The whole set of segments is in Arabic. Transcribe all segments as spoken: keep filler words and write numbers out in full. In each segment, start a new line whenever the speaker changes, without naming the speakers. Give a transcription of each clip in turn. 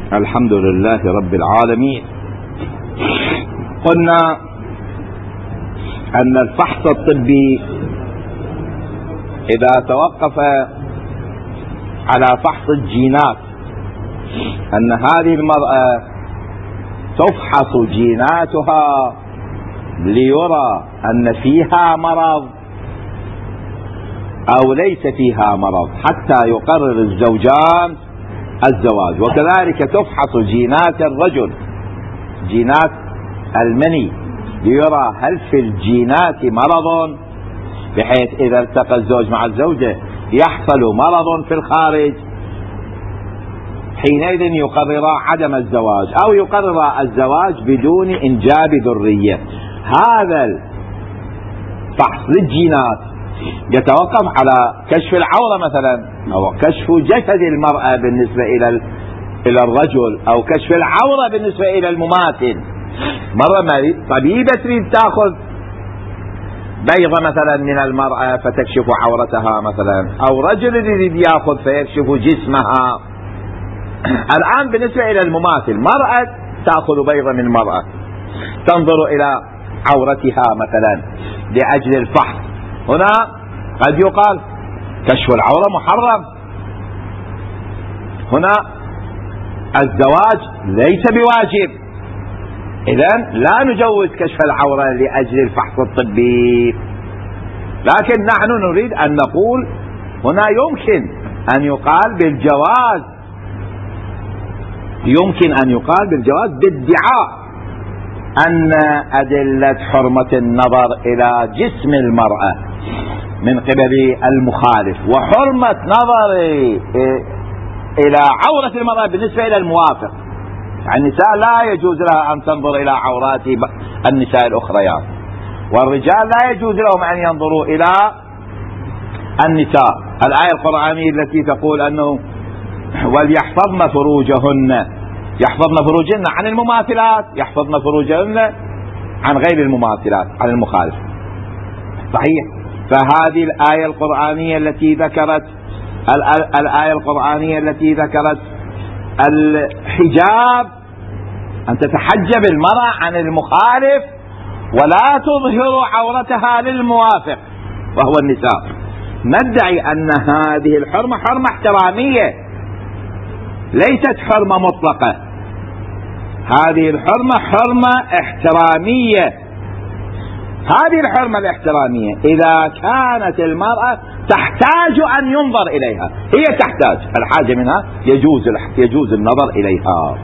الحمد لله رب العالمين. قلنا أن الفحص الطبي إذا توقف على فحص الجينات، أن هذه المرأة تفحص جيناتها ليرى أن فيها مرض أو ليس فيها مرض حتى يقرر الزوجان الزواج. وكذلك تفحص جينات الرجل، جينات المني، ليرى هل في الجينات مرض، بحيث إذا التقى الزوج مع الزوجة يحصل مرض في الخارج، حينئذ يقرر عدم الزواج أو يقرر الزواج بدون إنجاب ذرية. هذا الفحص للجينات يتوقف على كشف العورة مثلا، أو كشف جسد المرأة بالنسبة إلى إلى الرجل، أو كشف العورة بالنسبة إلى المماثل. مرة طبيبة تريد تأخذ بيضة مثلا من المرأة فتكشف عورتها مثلا، أو رجل يريد يأخذ فيكشف جسمها. الآن بالنسبة إلى المماثل، مرأة تأخذ بيضة من مرأة تنظر إلى عورتها مثلا لأجل الفحص، هنا قد يقال كشف العورة محرم، هنا الزواج ليس بواجب، إذن لا نجوز كشف العورة لأجل الفحص الطبي. لكن نحن نريد أن نقول هنا يمكن أن يقال بالجواز، يمكن أن يقال بالجواز بادعاء أن أدلة حرمة النظر إلى جسم المرأة من قبل المخالف، وحرمة نظر إلى عورة المرأة بالنسبة إلى الموافق. يعني النساء لا يجوز لها أن تنظر إلى عورات النساء الأخريات، والرجال لا يجوز لهم أن ينظروا إلى النساء. الآية القرآنية التي تقول أنه وليحفظن فروجهن، يحفظن فروجهن عن المماثلات، يحفظن فروجهن عن غير المماثلات، عن المخالف. صحيح. فهذه الآية القرآنية التي ذكرت الآية القرآنية التي ذكرت الحجاب، أن تتحجب المرأة عن المخالف ولا تظهر عورتها للموافق وهو النساء، ندعي أن هذه الحرمة حرمة احترامية ليست حرمة مطلقة. هذه الحرمة حرمة احترامية. هذه الحرمة الاحترامية إذا كانت المرأة تحتاج أن ينظر إليها، هي تحتاج الحاجة منها، يجوز يجوز النظر إليها.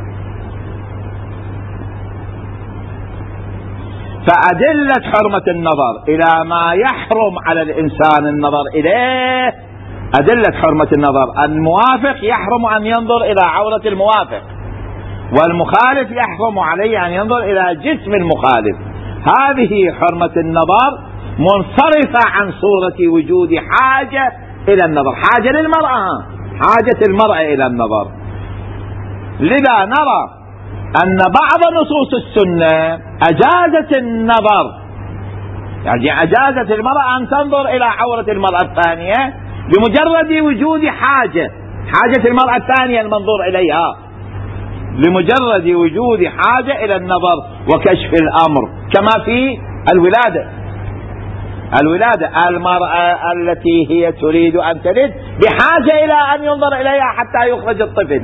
فأدلة حرمة النظر إلى ما يحرم على الإنسان النظر إليه، أدلة حرمة النظر، الموافق يحرم أن ينظر إلى عورة الموافق، والمخالف يحرم عليه أن ينظر إلى جسم المخالف. هذه حرمة النظر منصرفة عن صورة وجود حاجة إلى النظر، حاجة للمرأة، حاجة المرأة إلى النظر. لذا نرى أن بعض نصوص السنة أجازت النظر، يعني أجازت المرأة أن تنظر إلى عورة المرأة الثانية لمجرد وجود حاجة، حاجة المرأة الثانية المنظور إليها، لمجرد وجود حاجة إلى النظر وكشف الأمر، كما في الولادة. الولادة، المرأة التي هي تريد أن تلد بحاجة إلى أن ينظر إليها حتى يخرج الطفل،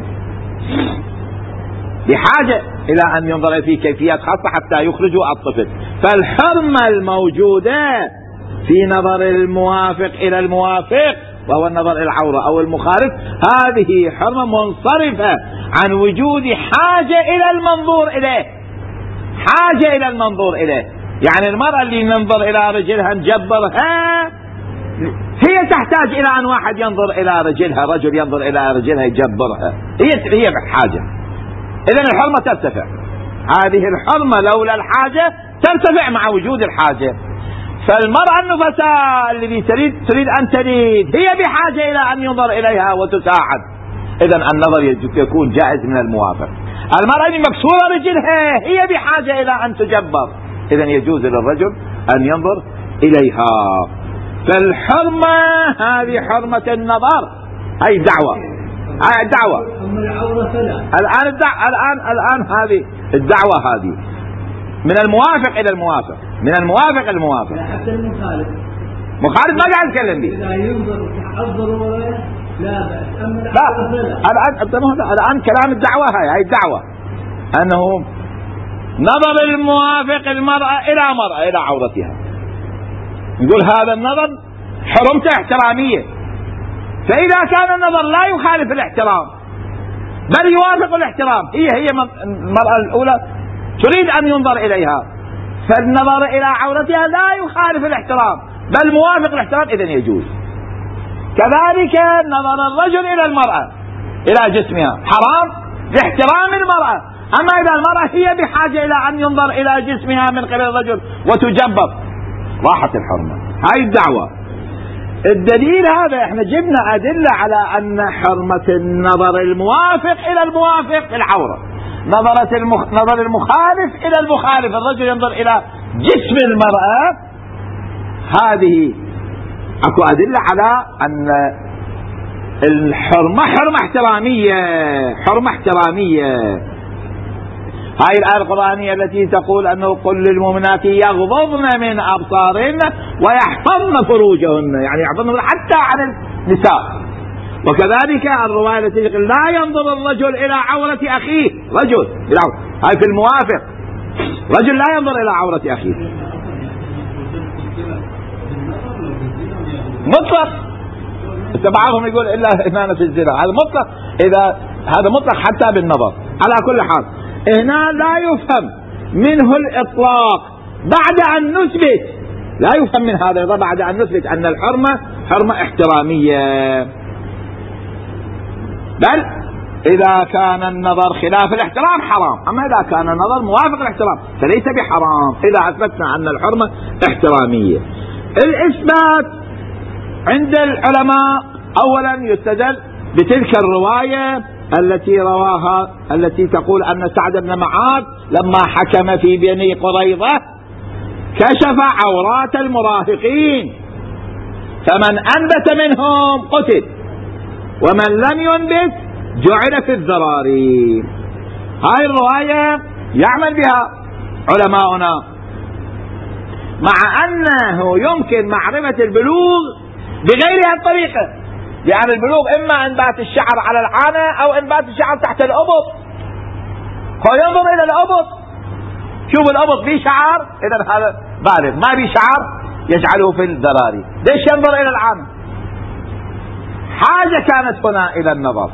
بحاجة إلى أن ينظر في كيفيات خاصة حتى يخرجوا الطفل. فالحرمة الموجودة في نظر الموافق إلى الموافق وهو النظر إلى العورة أو المخالف، هذه حرمة منصرفة عن وجود حاجة إلى المنظور إليه، حاجة إلى المنظور إليه. يعني المرأة اللي ننظر إلى رجلها نجبرها، هي تحتاج إلى أن واحد ينظر إلى رجلها، رجل ينظر إلى رجلها يجبرها، هي هي بحاجة. إذن الحرمة ترتفع. هذه الحرمة لولا الحاجة ترتفع مع وجود الحاجة. فالمرأة النفساء الذي تريد تريد أن تلد هي بحاجة إلى أن ينظر إليها وتساعد، إذن النظر يكون جائز من الموافق. المرأة المكسورة رجلها هي بحاجة إلى أن تجبر، إذن يجوز للرجل أن ينظر إليها. فالحرمة هذه حرمة النظر، هي دعوة هاي الدعوة. الآن الدعوة الآن الآن هذه الدعوة هذه من الموافق إلى الموافق، من الموافق إلى الموافق.
حتى المخالف
مخالف ما قاعد يتكلم به.
إذا ينظر الضرورة لا بأس. أما
لا الآن الآن كلام الدعوة هاي هاي الدعوة أنه نظر الموافق المرأة إلى مرأة إلى عورتها، يقول هذا النظر حرمته احترامية. فإذا كان النظر لا يخالف الاحترام بل يوافق الاحترام، هي هي المرأة الأولى تريد أن ينظر إليها، فالنظر إلى عورتها لا يخالف الاحترام بل موافق الاحترام، إذن يجوز. كذلك نظر الرجل إلى المرأة إلى جسمها حرام لاحترام المرأة، أما إذا المرأة هي بحاجة إلى أن ينظر إلى جسمها من قبل الرجل وتجبر راحت الحرمة. هاي الدعوة. الدليل هذا احنا جبنا أدلة على أن حرمة النظر الموافق إلى الموافق في العورة، نظرة المخ... نظر المخالف إلى المخالف، الرجل ينظر إلى جسم المرأة، هذه أكو أدلة على أن الحرمة حرمة احترامية، حرمة احترامية. هاي الآية القرآنية التي تقول أنه قل للمؤمنات يغضضن من أبصارهن ويحفظن فروجهن، يعني يحفظن حتى عن النساء. وكذلك الرواية التي تقول لا ينظر الرجل إلى عورة أخيه، رجل هاي في الموافق، رجل لا ينظر إلى عورة أخيه مطلق. بعضهم يقول إلا هنا في الزنا، هذا مطلق، إذا هذا مطلق حتى بالنظر. على كل حال هنا لا يفهم منه الإطلاق بعد أن نثبت، لا يفهم من هذا بعد أن نثبت أن الحرمة حرمة احترامية، بل إذا كان النظر خلاف الاحترام حرام، أما إذا كان النظر موافق الاحترام فليس بحرام إذا أثبتنا أن الحرمة احترامية. الإثبات عند العلماء أولا يستدل بتلك الرواية التي رواها التي تقول أن سعد بن معاذ لما حكم في بني قريظة كشف عورات المراهقين، فمن أنبت منهم قتل ومن لم ينبت جعل في الذراري. هاي الرواية يعمل بها علماؤنا، مع أنه يمكن معرفة البلوغ بغير هالطريقة، يعني البلوغ إما إنبات الشعر على العانة أو إنبات الشعر تحت الأبط، هو ينظر إلى الأبط، شوف الأبط فيه شعر إذا هذا بالغ، ما فيه شعر يجعله في الذراري. ليش ينظر إلى العانة؟ حاجة كانت هنا إلى النظر،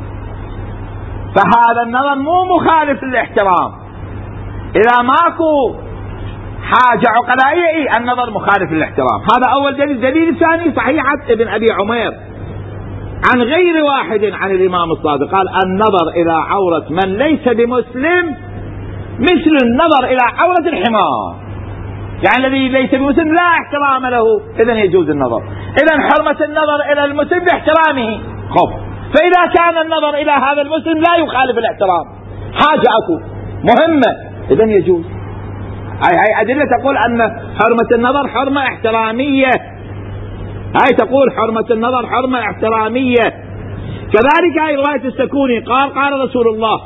فهذا النظر مو مخالف للاحترام. إذا ماكو حاجة عقلائية إيه النظر مخالف للاحترام. هذا أول دليل. دليل الثاني صحيحة ابن أبي عمير عن غير واحد عن الإمام الصادق قال النظر إلى عورة من ليس بمسلم مثل النظر إلى عورة الحمار، يعني الذي ليس بمسلم لا احترام له إذن يجوز النظر. إذن حرمة النظر إلى المسلم باحترامه خب، فإذا كان النظر إلى هذا المسلم لا يخالف الاحترام، حاجة أكو مهمة، إذن يجوز. هاي هاي أدلة تقول أن حرمة النظر حرمة احترامية، هاي تقول حرمة النظر حرمة احترامية. كذلك هاي رواية السكوني قال قال رسول الله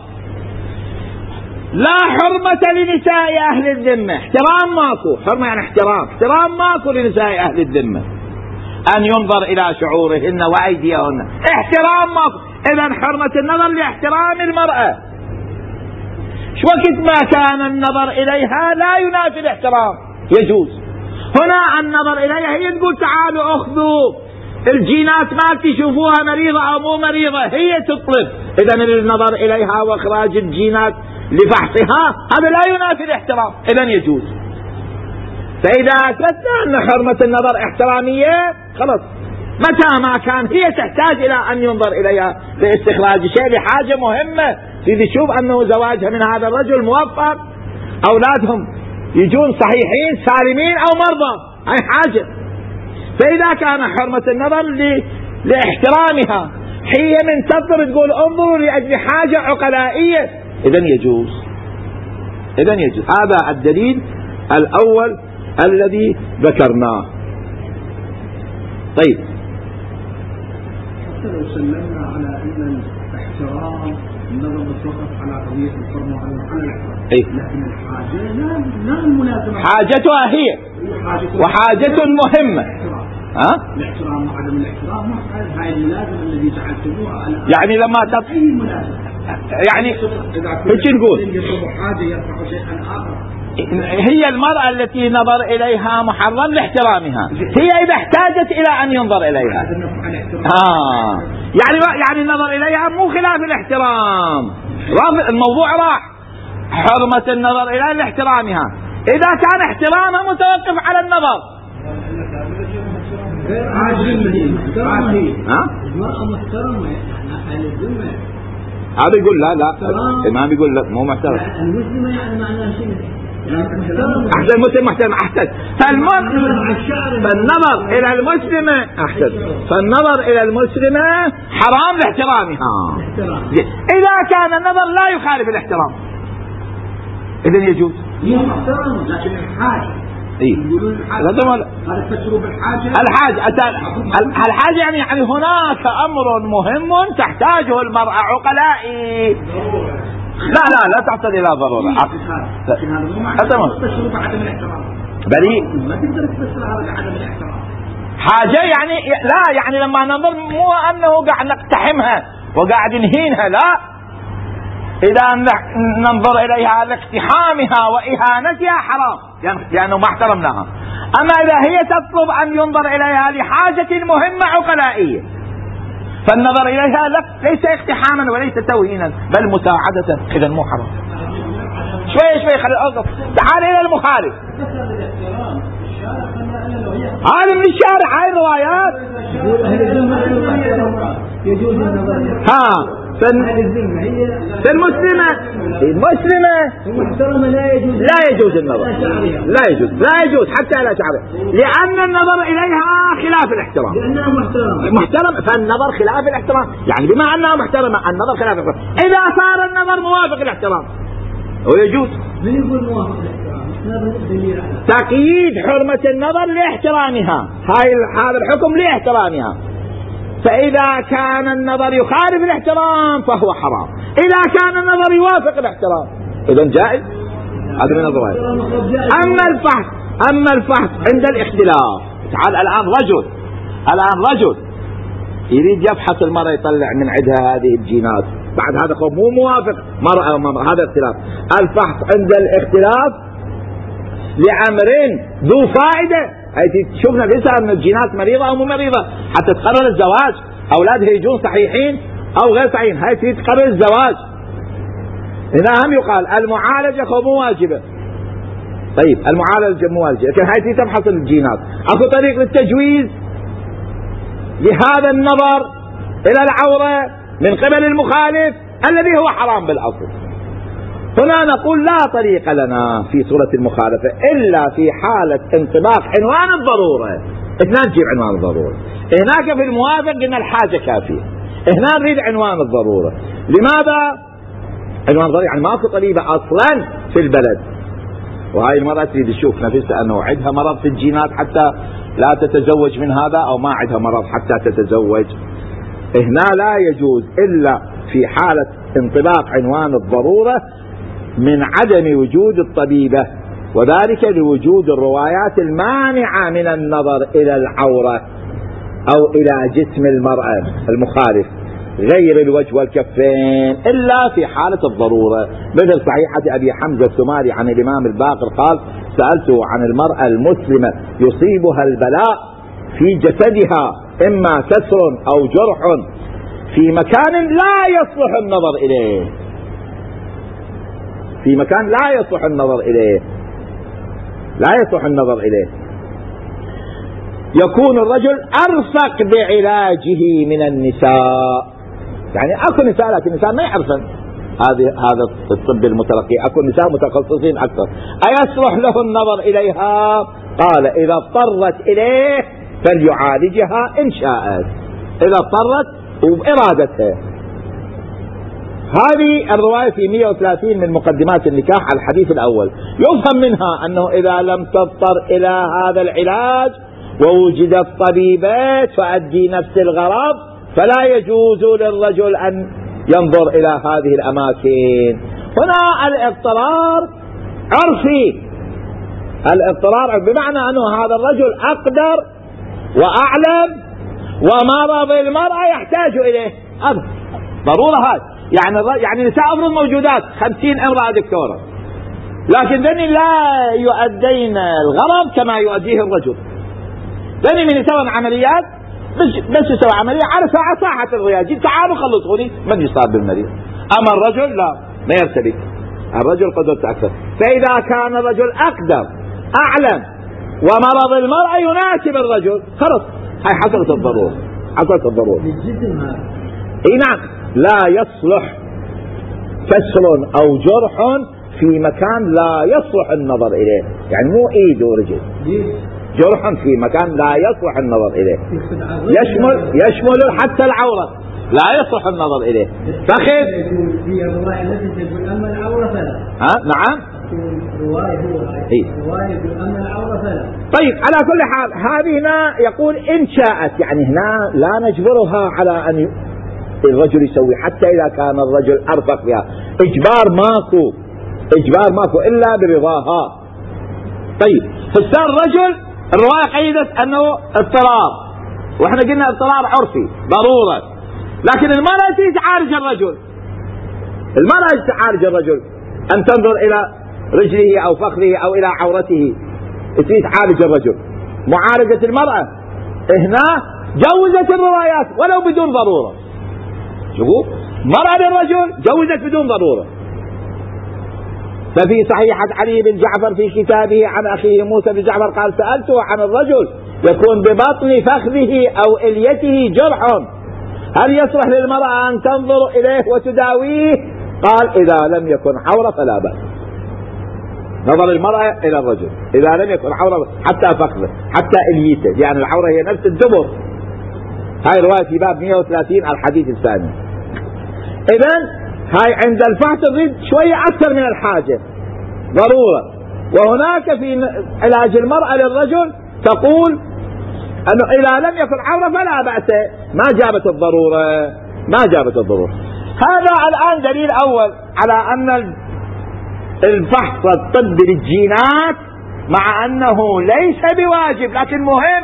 لا حرمة لنساء أهل الذمة، احترام ماكو، حرمة يعني احترام، احترام ماكو لنساء أهل الذمة أن ينظر إلى شعورهن وأيديهن، احترام ماكو. إذن حرمة النظر لاحترام المرأة، شو وقت ما كان النظر إليها لا ينافي الاحترام يجوز. هنا النظر إليها هي تقول تعالوا أخذوا الجينات مالتي شوفوها مريضة أو مو مريضة، هي تطلب، إذن النظر إليها وإخراج الجينات لفحصها هذا لا ينافي الاحترام، إذن يجوز. فإذا أثبتنا أن حرمة النظر احترامية خلاص، متى ما كان هي تحتاج إلى أن ينظر إليها لاستخراج شيء لحاجة مهمة، تريد تشوف أنه زواجها من هذا الرجل موفق، أولادهم يجون صحيحين سالمين أو مرضى، هاي حاجة. فإذا كان حرمة النظر لاحترامها هي من تنظر تقول انظروا لأجل حاجة عقلائية، إذن يجوز، إذن يجوز. هذا الدليل الأول الذي ذكرناه. طيب
حتى لو سلمنا على ان الاحترام النظر بتوقف على قضيه الحرمه وعلى الاحترام،
إيه؟
لكن الحاجه لا لا الملازمه،
حاجتها هي وحاجة مهمة. ها؟
الاحترام وعدم الاحترام ما هاي الملازمه الذي جعلتموها
يعني لما تط...
اي ملازمه
يعني ايش نقول؟
يطلب حاجه يرفع شيئا اخر.
هي المرأة التي نظر إليها محرم لاحترامها، هي إذا احتاجت إلى أن ينظر إليها. آه يعني يعني النظر إليها مو خلاف الاحترام، الموضوع راح حرمة النظر إليها لاحترامها. إذا كان احترامها متوقف على النظر. ها؟
المرأة محترمة أهل الذمة.
هذا يقول لا لا الإمام يقول لا مو محترم.
المسلمة يعني معناها شيء.
أحسن المسلم محترم أحسن. فالنظر إلى المسلمة أحسن. فالنظر إلى المسلمة حرام لاحترامها. إذا كان النظر لا يخالف الاحترام إذن يجوز.
هي محترمة لكن الحاج.
إيه.
هذا تشرب الحاجة.
الحاج الحاج يعني يعني هناك أمر مهم تحتاجه المرأة عقلائي. لا لا لا تحتاج إلى ضرورة.
هذا تشرب عدم الاحترام.
بريء.
ما تقدر تفسر هذا عدم الاحترام.
حاجة يعني لا يعني لما ننظر مو أنه قاعد نقتحمها وقاعد نهينها، لا، إذا ننظر إليها لاقتحامها وإهانتها حرام لأنه ما احترمناها. أما إذا هي تطلب أن ينظر إليها لحاجة مهمة عقلائية فالنظر إليها ليس اقتحاما وليس توهينا بل مساعدة، إذا مو حرام. شوي شوي خلي أوقف. تعال إلى المخالف. هذا من الشارع، هاي الروايات. ها فالمسلمة المسلمة
لا يجوز
لا يجوز النظر، لا يجوز لا يجوز حتى لا شعره، لأن النظر إليها خلاف الاحترام.
لأنها محترمة.
محترم فالنظر خلاف الاحترام، يعني بما أنها محترمة النظر خلاف الاحترام. إذا صار النظر موافق الاحترام ويجوز.
من يقول موافق الاحترام؟
تقييد حرمة النظر لاحترامها، هاي هذا الحكم لاحترامها. فإذا كان النظر يخالف الاحترام فهو حرام، إذا كان النظر يوافق الاحترام إذا جائز. هذا من الضوابط. أما الفحص أما الفحص عند الاختلاف. تعال الآن رجل الآن رجل يريد يفحص المرأة يطلع من عندها هذه الجينات، بعد هذا خب مو موافق مرأة ومرأة، هذا اختلاف. الفحص عند الاختلاف لأمر ذو فائدة، هاي تشوفنا ليس أن الجينات مريضة أو مو مريضة حتى تقرر الزواج، أولادها يجون صحيحين أو غير صحيحين، هاي تقرر الزواج. هنا هم يقال المعالجة مو واجبة. طيب المعالجة مو واجبة لكن هاي تبحث الجينات. أكو طريق للتجويز لهذا النظر إلى العورة من قبل المخالف الذي هو حرام بالأصل. هنا نقول لا طريق لنا في صورة المخالفة إلا في حالة انطباق عنوان الضرورة. اثنان نجيب عنوان الضرورة، هناك في الموافق قلنا الحاجة كافية، هنا نريد عنوان الضرورة. لماذا عنوان الضرورة؟ يعني ماكو طبيبة أصلا في البلد، وهاي المرأة تريد تشوف نفسها أنه عندها مرض في الجينات حتى لا تتزوج من هذا، أو ما عندها مرض حتى تتزوج. هنا لا يجوز إلا في حالة انطباق عنوان الضرورة من عدم وجود الطبيبة، وذلك لوجود الروايات المانعة من النظر إلى العورة أو إلى جسم المرأة المخالف غير الوجه والكفين إلا في حالة الضرورة، مثل صحيحة أبي حمزة الثماري عن الإمام الباقر قال: سألته عن المرأة المسلمة يصيبها البلاء في جسدها إما كسر أو جرح في مكان لا يصلح النظر إليه، في مكان لا يصلح النظر إليه لا يصلح النظر إليه يكون الرجل أرفق بعلاجه من النساء. يعني أكو نساء لكن النساء ما يعرفن هذه هذا الطب المتلقي، أكو نساء متخصصين أكثر. أيصلح له النظر إليها؟ قال: إذا اضطرت إليه فليعالجها إن شاءت، إذا اضطرت وبإرادتها. هذه الرواية في مئة وثلاثين من مقدمات النكاح على الحديث الأول. يفهم منها أنه إذا لم تضطر إلى هذا العلاج ووجدت طبيبات فأدي نفس الغرض فلا يجوز للرجل أن ينظر إلى هذه الأماكن. هنا الاضطرار عرفي، الاضطرار بمعنى أنه هذا الرجل أقدر وأعلم ومرض المرأة يحتاج إليه، هذا ضرورة. هذا يعني يعني نساء أفرض موجودات خمسين امرأة دكتورة، لكن ذني لا يؤدين الغرض كما يؤديه الرجل. ذني من يسوون عمليات بس بس يسوي عملية على ساعة ساعة الرياض، تعالوا خلصوني من يصاب بالمريض. أما الرجل لا، ما يرتبك، الرجل قدرته أكثر. فإذا كان الرجل أقدر أعلم ومرض المرأة يناسب الرجل، خلص هاي حصلت الضرورة، حصلت الضرورة. اي نعم، لا يصلح كسر او جرح في مكان لا يصلح النظر اليه، يعني مو ايد ورجل، جرح في مكان لا يصلح النظر اليه، يشمل يشمل حتى العورة لا يصلح النظر اليه. فخذ
في الرواية التي تقول اما العورة فلا،
ها نعم
رواية هو رواية يقول اما العورة فلا.
طيب على كل حال هذه هنا يقول ان شاءت، يعني هنا لا نجبرها على ان الرجل يسوي حتى إذا كان الرجل أرفق بها، إجبار ماكو، إجبار ماكو إلا برضاها. طيب فصار الرجل الرواية قيدت أنه اضطرار، وإحنا قلنا اضطرار عرفي ضرورة، لكن المرأة تيجي تعالج الرجل، المرأة تيجي تعالج الرجل أن تنظر إلى رجله أو فخذه أو إلى عورته، تيجي تعالج الرجل. معالجة المرأة هنا جوزت الروايات ولو بدون ضرورة. شوفوا مرأة للرجل جوزت بدون ضرورة. ففي صحيحة علي بن جعفر في كتابه عن أخيه موسى بن جعفر قال سألته عن الرجل يكون ببطن فخذه أو إليته جرح هل يصلح للمرأة أن تنظر إليه وتداويه؟ قال إذا لم يكن عورة فلا بأس. نظر المرأة إلى الرجل إذا لم يكن عورة، حتى فخذه حتى إليته، يعني العورة هي نفس الدبر. هاي رواية في باب مئة وثلاثين الحديث الثاني. إذن هاي عند الفحص تريد شوية أكثر من الحاجة ضرورة. وهناك في علاج المرأة للرجل تقول أنه إذا لم يكن عورة فلا بأس، ما جابت الضرورة، ما جابت الضرورة. هذا الآن دليل أول على أن الفحص الطبي للجينات مع أنه ليس بواجب لكن مهم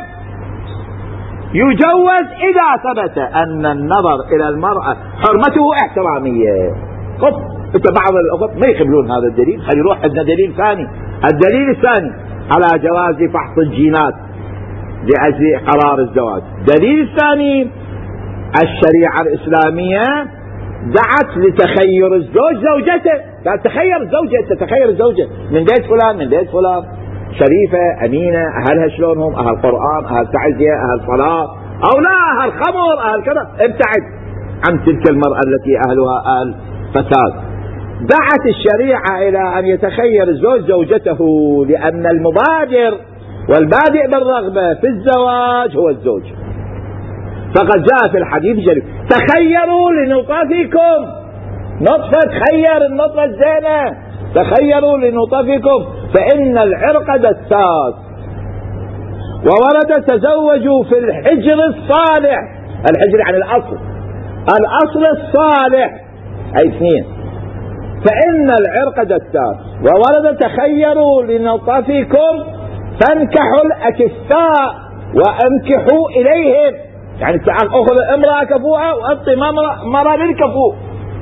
يجوز إذا ثبت أن النظر إلى المرأة حرمته احترامية. خب انت بعض الأخوة ما يقبلون هذا الدليل، خلي يروح عندنا دليل ثاني. الدليل الثاني على جواز فحص الجينات لأجل قرار الزواج، الدليل الثاني الشريعة الإسلامية دعت لتخير الزوج زوجته، قال تخير زوجته، تخير الزوجة من بيت فلان من بيت فلان، شريفة أمينة، أهلها شلونهم، أهل قرآن، أهل تعزية، أهل صلاة، أو لا أهل خمر، أهل كذا، ابتعد عن تلك المرأة التي أهلها أهل فساد. دعت الشريعة إلى أن يتخير الزوج زوجته، لأن المبادر والبادئ بالرغبة في الزواج هو الزوج. فقد جاء في الحديث الشريف تخيروا لنطفكم، نطفة خير النطفة الزينة، تخيروا لنطفكم فإن العرق دساس. وورد تزوجوا في الحجر الصالح، الحجر يعني الأصل، الأصل الصالح أي اثنين، فإن العرق دساس. وورد تخيروا لنطفكم فانكحوا الأكفاء وأنكحوا إليهم، يعني أخذ امرأة كفوءة وأعطي مرأة للكفوء.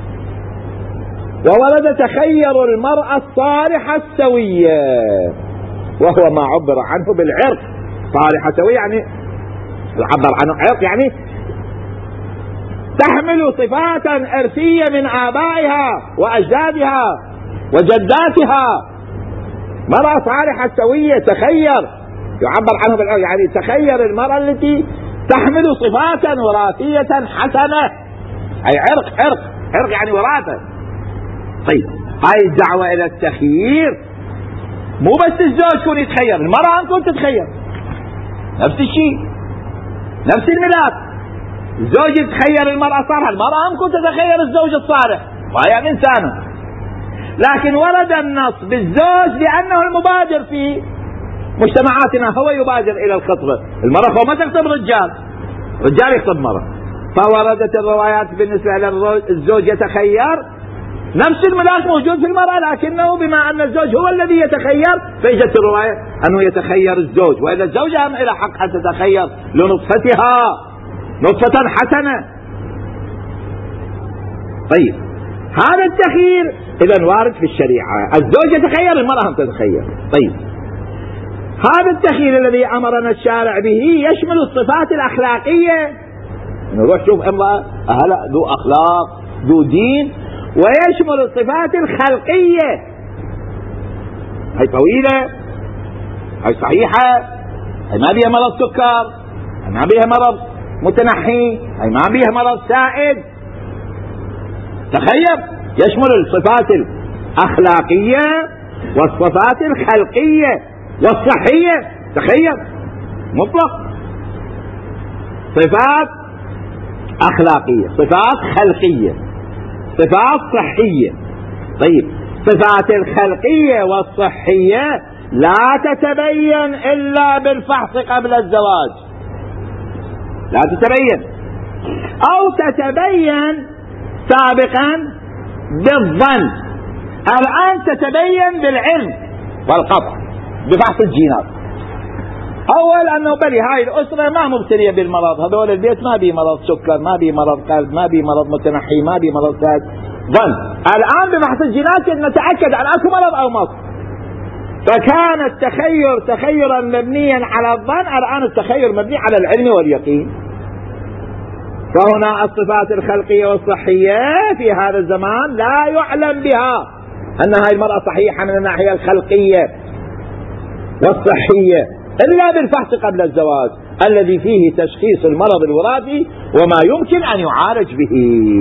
وورد تخير المرأة الصالحة السوية، وهو ما عبر عنه بالعرق، صالحة سوية يعني عبر عنه عرق يعني تحمل صفات إرثية من آبائها وأجدادها وجداتها. مرأة صالحة سوية تخير يعبر عنه بالعرق، يعني تخير المرأة التي تحمل صفات وراثية حسنة، أي عرق عرق عرق يعني وراثة. طيب هاي الدعوة إلى التخيير مو بس الزوج يكون يتخير، المرأة أنكم تتخير نفس الشيء، نفس الملاك، الزوج يتخير المرأة صالحة، المرأة أنكم تتخير الزوج الصالح، وهي إنسانة. لكن ورد النص بالزوج لأنه المبادر في مجتمعاتنا، هو يبادر إلى الخطبة. المرأة ما تخطب رجال، رجال يخطب مرأة، فوردت الروايات بالنسبة للزوج يتخير، نفس الملاك موجود في المرأة، لكنه بما أن الزوج هو الذي يتخير فإجت الرواية أنه يتخير الزوج، وإذا الزوجة هم إلى حق أن تتخير لنطفتها نطفة حسنة. طيب هذا التخيير إذا وارد في الشريعة، الزوج يتخير، المرأة هم تتخير. طيب هذا التخيير الذي أمرنا الشارع به يشمل الصفات الأخلاقية، نروح شوف امرأة هلا ذو أخلاق ذو دين، ويشمل الصفات الخلقية، هي طويلة، هي صحيحة، هي ما بيها مرض سكر، هي ما بيها مرض متنحي، هي ما بيها مرض سائد. تخيل يشمل الصفات الأخلاقية والصفات الخلقية والصحية، تخيل مطلق، صفات أخلاقية، صفات خلقية، صفات صحية. طيب صفات الخلقية والصحية لا تتبين إلا بالفحص قبل الزواج، لا تتبين، أو تتبين سابقا بالظن، الآن تتبين بالعلم والقطع بفحص الجينات. أول أنه بلي هاي الأسرة ما مبتلية بالمرض، هذول البيت ما بي مرض سكر، ما بي مرض قلب، ما بي مرض متنحي، ما بي مرض ساد، ظن. الآن بفحص الجينات نتأكد أن أكو مرض أو مصر. فكان التخير تخيرا مبنيا على الظن، الآن التخير مبني على العلم واليقين. فهنا الصفات الخلقية والصحية في هذا الزمان لا يعلم بها أن هاي المرأة صحيحة من الناحية الخلقية والصحية إلا بالفحص قبل الزواج الذي فيه تشخيص المرض الوراثي وما يمكن أن يعالج به.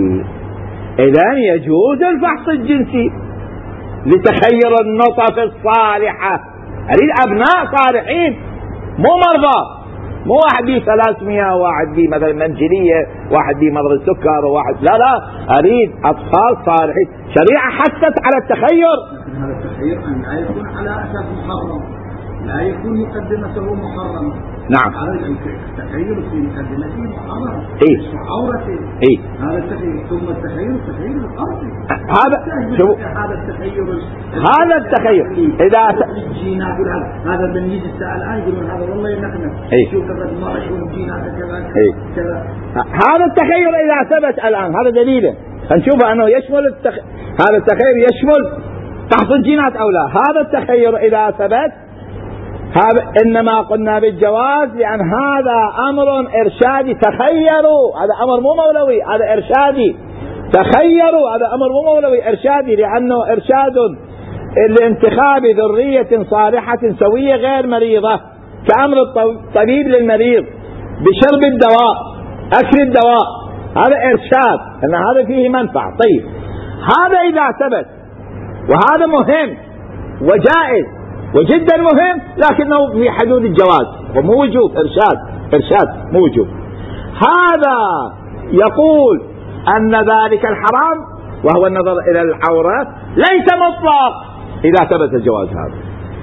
إذن يجوز الفحص الجنسي لتخير النطف الصالحة، أريد أبناء صالحين مو مرضى، مو واحد بيه ثلاثمية وواحد بيه مثلا منجلية، واحد بيه مرض السكر وواحد، لا لا، أريد أطفال صالحين. شريعة حثت على التخير.
هذا التخير أن لا يكون على أساس محرم، لا يكون مقدمته محرمة.
نعم.
هذا التخير في مقدمته محرم.
إيه.
عورته.
إيه.
هذا التخير، ثم التخير التخير الأرضي.
هذا شو؟
هذا التخير.
هذا التخير إذا
الجينات هذا من يجي السائل الآن يقولون هذا والله ينقنا.
إيه.
شوف هذا ما يشوف جينات كذا.
إيه.
كذا.
هذا التخير إذا ثبت الآن، هذا دليله، هنشوف أنه يشمل التخ... هذا التخير يشمل فحص الجينات أو لا. هذا التخير إذا ثبت هذا إنما قلنا بالجواز، لأن هذا أمر إرشادي. تخيروا، هذا أمر مو مولوي، هذا إرشادي. تخيروا، هذا أمر مو مولوي، إرشادي، لأنه إرشاد لانتخاب ذرية صالحة سوية غير مريضة، كأمر الطبيب للمريض بشرب الدواء، أكل الدواء، هذا إرشاد، أن هذا فيه منفعة. طيب هذا إذا ثبت، وهذا مهم وجائز وجدا مهم، لكنه في حدود الجواز ومو وجوب، إرشاد، إرشاد مو وجوب. هذا يقول أن ذلك الحرام وهو النظر إلى العورات ليس مطلق إذا ثبت الجواز. هذا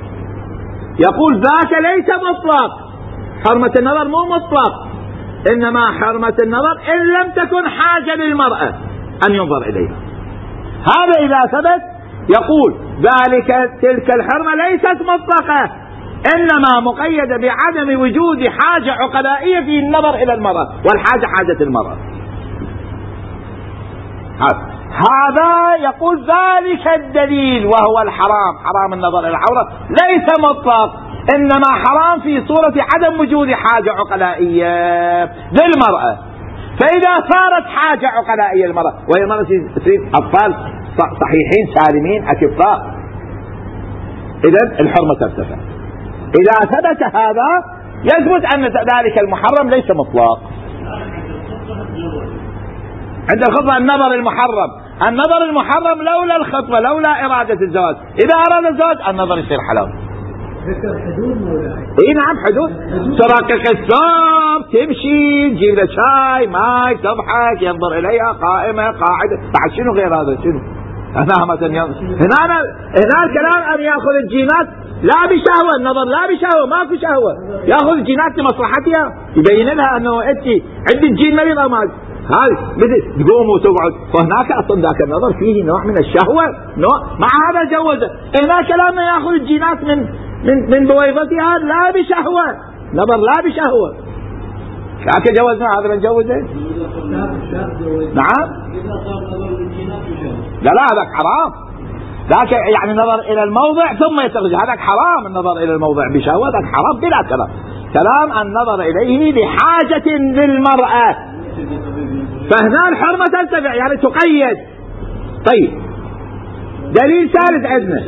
يقول ذاك ليس مطلق، حرمة النظر مو مطلق، إنما حرمة النظر إن لم تكن حاجة للمرأة أن ينظر إليها. هذا إذا ثبت يقول ذلك تلك الحرمة ليست مطلقة، إنما مقيدة بعدم وجود حاجة عقلائية في النظر إلى المرأة، والحاجة حاجة المرأة. هذا يقول ذلك الدليل وهو الحرام، حرام النظر إلى العورة ليس مطلق، إنما حرام في صورة عدم وجود حاجة عقلائية للمرأة. فإذا صارت حاجة عقلائية للمرأة، وهي المرأة تريد أطفال صحيحين سالمين أكفاء، إذن الحرمة ترتفع. إذا ثبت هذا يثبت أن ذلك المحرم ليس مطلق. عند الخطبة النظر المحرم، النظر المحرم لولا الخطبة، لولا إرادة الزواج. إذا أراد الزواج النظر يصير حلال. اي نعم حدود، ترقق الثوب، تمشي، تجيب له شاي ماي، تضحك، ينظر اليها قائمة قاعدة، بعد شنو غير هذا؟ شنو هنا مثلا هنا هنا الكلام ان ياخذ الجينات لا بشهوة، النظر لا بشهوة، ماكو شهوة، ياخذ الجينات لمصلحتها، يبين لها انه انت عندك جين مريض او ما هذه مثل تقوم وتقعد، فهناك اصلا ذاك النظر فيه نوع من الشهوه، نوع مع هذا جوزه. هناك لما ياخذ الجينات من من من بويضتها لا بشهوه، نظر لا بشهوه، لكن جوزنا هذا من جوزه. نعم لا لا هذاك حرام، ذاك يعني نظر الى الموضع ثم يتخرج، هذاك حرام. النظر الى الموضع بشهوه ذاك حرام بلا كلام. كلام النظر اليه لحاجه للمراه، فهنا الحرمه ترتفع يعني تقيد. طيب دليل ثالث عندنا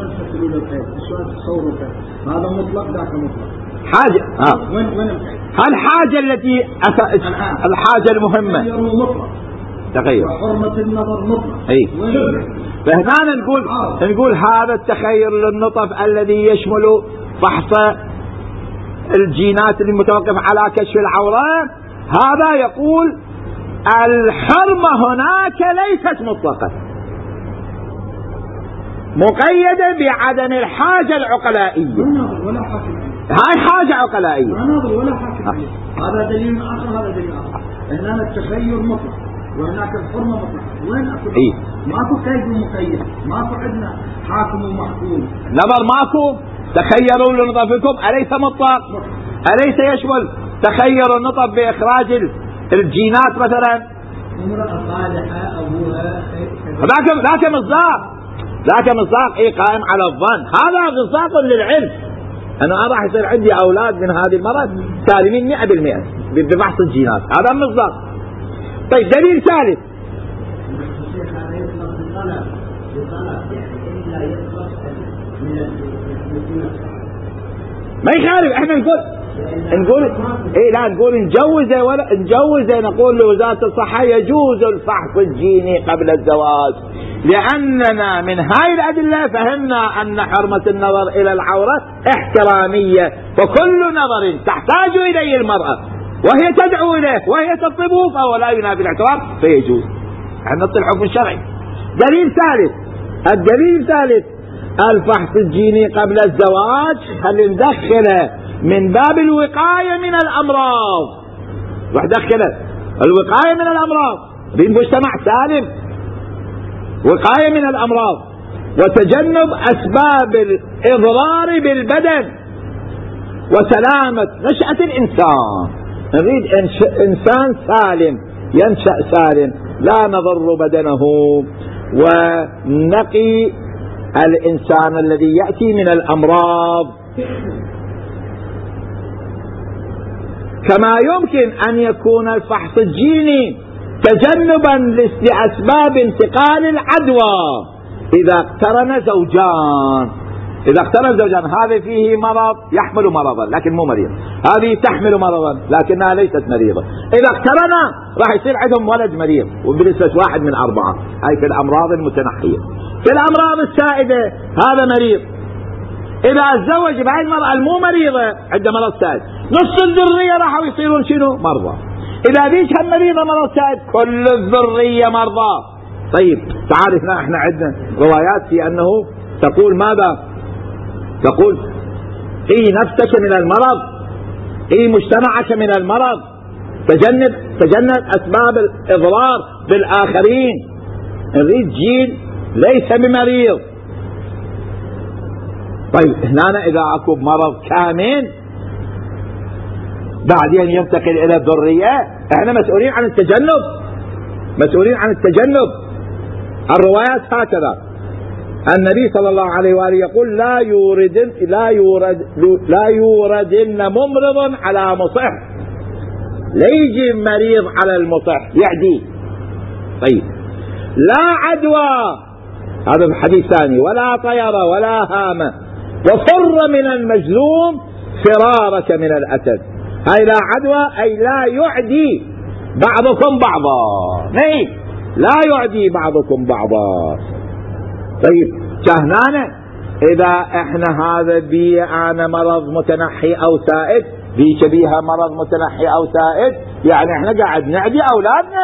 هذا مطلق ذاك مطلق
حاجه ها
وين وين
الحاجه التي أف... الحاجه المهمه تخيل
حرمه النظر مطلق.
اي فهنا نقول نقول هذا التخير للنطف الذي يشمل فحص الجينات المتوقف على كشف العورة، هذا يقول الحرمة هناك ليست مطلقة، مقيدة بعدم الحاجة العقلائية.
ولا حاكم
هاي حاجة عقلائية،
ما ناظر ولا حاكم. هذا دليل آخر، هذا دليل آخر. هنا التخير مطلق وهناك الحرمة مطلقة. وين أكو؟
إيه؟
ماكو قيد ومقيد، ماكو عندنا حاكم ومحكوم.
نظر ماكو. تخيروا لنطفكم أليس مطلق؟ أليس يشمل تخير النطف بإخراج الجينات مثلا؟
امرأة صالحة أبوها
ذاك ذاك مصداق، ذاك مصداق إيه قائم على الظن. هذا مصداق للعلم أنا راح يصير عندي أولاد من هذه المرض سالمين مئة بالمئة ببحث الجينات، هذا مصداق. طيب دليل ثالث ما يخالف، احنا نقول نقول ايه لا نقول نجوزه ولا نجوزه، نقول لوزارة الصحة يجوز الفحص الجيني قبل الزواج، لأننا من هاي الأدلة فهمنا أن حرمة النظر إلى العورة احترامية، وكل نظر تحتاج إليه المرأة وهي تدعو إليه وهي تطلبه فهو لا ينافي الاحترام فيجوز. احنا نطلع الحكم الشرعي. دليل ثالث، الدليل الثالث الفحص الجيني قبل الزواج خلي ندخله من باب الوقاية من الأمراض، راح دخله الوقاية من الأمراض، للمجتمع سالم، وقاية من الأمراض وتجنب أسباب الإضرار بالبدن وسلامة نشأة الإنسان. نريد إنسان سالم ينشأ سالم لا نضر بدنه، ونقي الإنسان الذي يأتي من الأمراض. كما يمكن أن يكون الفحص الجيني تجنبا لأسباب انتقال العدوى إذا اقترن زوجان. إذا اقترن زوجان هذا فيه مرض يحمل مرضا لكن مو مريض، هذه تحمل مرضا لكنها ليست مريضة، إذا اقترن راح يصير عندهم ولد مريض وبنسبة واحد من أربعة. هاي في الأمراض المتنحية. في الأمراض السائدة هذا مريض، إذا اتزوج بهاي المرأة المو مريضة عنده مرض سائد نص الذرية راحوا يصيرون شنو؟ مرضى. إذا ذيك هم مريضة مرض سائد كل الذرية مرضى. طيب تعال هنا احنا عندنا روايات في أنه تقول ماذا؟ تقول اي نفسك من المرض، اي مجتمعك من المرض، تجنب تجنب أسباب الإضرار بالآخرين. نريد جيل ليس بمريض. طيب هنا إذا أكو مرض كامل بعدين ينتقل إلى الذرية، احنا مسؤولين عن التجنب، مسؤولين عن التجنب. الروايات هكذا. النبي صلى الله عليه وآله يقول لا يورد لا يورد لا يوردن ممرض على مصح، لا يجي مريض على المصح يعدي. طيب لا عدوى، هذا الحديث الثاني، ولا طير ولا هامة، وفر من المجذوم فرارك من الأسد. هاي لا عدوى أي لا يعدي بعضكم بعضا، نعم لا يعدي بعضكم بعضا. طيب كهنانة إذا احنا هذا بي أنا مرض متنحي أو سائد، بي شبيهة مرض متنحي أو سائد، يعني احنا قاعد نعدي أولادنا،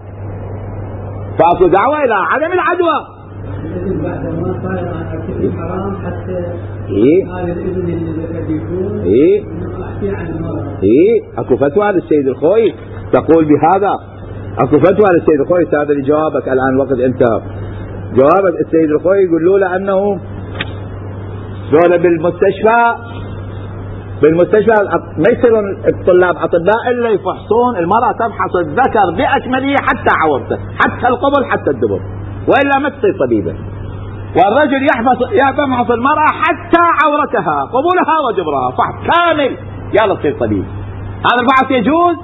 فأكو دعوة إلى عدم العدوى.
بعد ما صار عن الحرام حتى
إيه
هذا الإذن اللي بيكون
إيه
نطلع فيه عن المرض.
إيه أكو فتوى للسيد الخوي تقول بهذا. اكو فتوى للسيد الخوي. هذا اللي جوابك الان وقت انتهى. جوابك السيد الخوي يقول له انه دول بالمستشفى بالمستشفى ما يصيرون الطلاب اطباء الا يفحصون المراه، تفحص الذكر باكمله حتى عورته، حتى القبل حتى الدبر، والا ما تصير طبيبه. والرجل يحفظ يفحص المراه حتى عورتها، قبولها وجبرها، فحص كامل، يلا تصير طبيب. هذا الفحص يجوز؟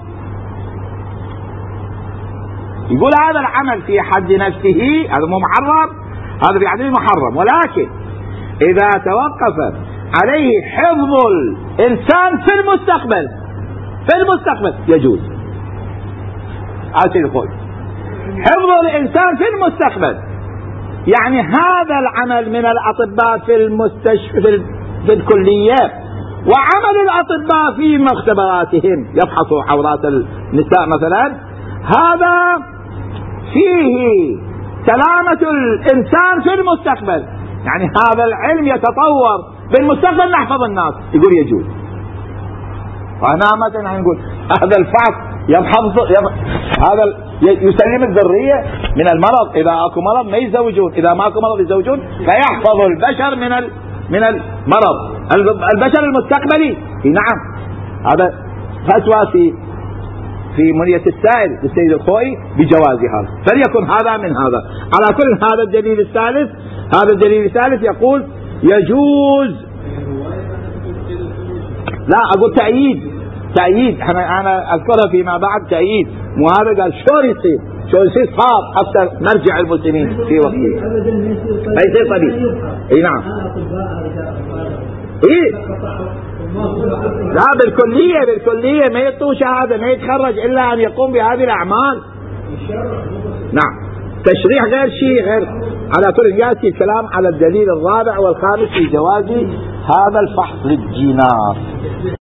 يقول هذا العمل في حد نفسه هذا مو محرم، هذا في حد محرم، ولكن إذا توقف عليه حفظ الإنسان في المستقبل في المستقبل يجوز. هذا حفظ الإنسان في المستقبل، يعني هذا العمل من الأطباء في المستشفى في, في الكلية، وعمل الأطباء في مختبراتهم يفحصوا عورات النساء مثلا، هذا فيه سلامة الإنسان في المستقبل، يعني هذا العلم يتطور بالمستقبل نحفظ الناس، يقول يجوز. وهنا مثلا نقول هذا الفحص يفحص هذا يسلم الذرية من المرض، إذا أكو مرض ما يزوجون، إذا ما أكو مرض يزوجون، فيحفظ البشر من ال... من المرض البشر المستقبلي. نعم هذا فتوى في في منية السائل للسيد الخوئي بجواز هذا، فليكن هذا من هذا. على كل هذا الدليل الثالث هذا الدليل الثالث يقول يجوز. لا أقول تأييد تأييد أنا أنا أذكرها فيما بعد تأييد، مو هذا قال شو يصير شو يصير صار حتى مرجع المسلمين في وقته ما يصير طبيعي. اي نعم اي لا بالكلية بالكلية ما يعطوا شهادة، ما يتخرج إلا أن يقوم بهذه الأعمال. نعم تشريح غير شيء غير. على كل يأتي الكلام على الدليل الرابع والخامس في جواز هذا الفحص للجنار.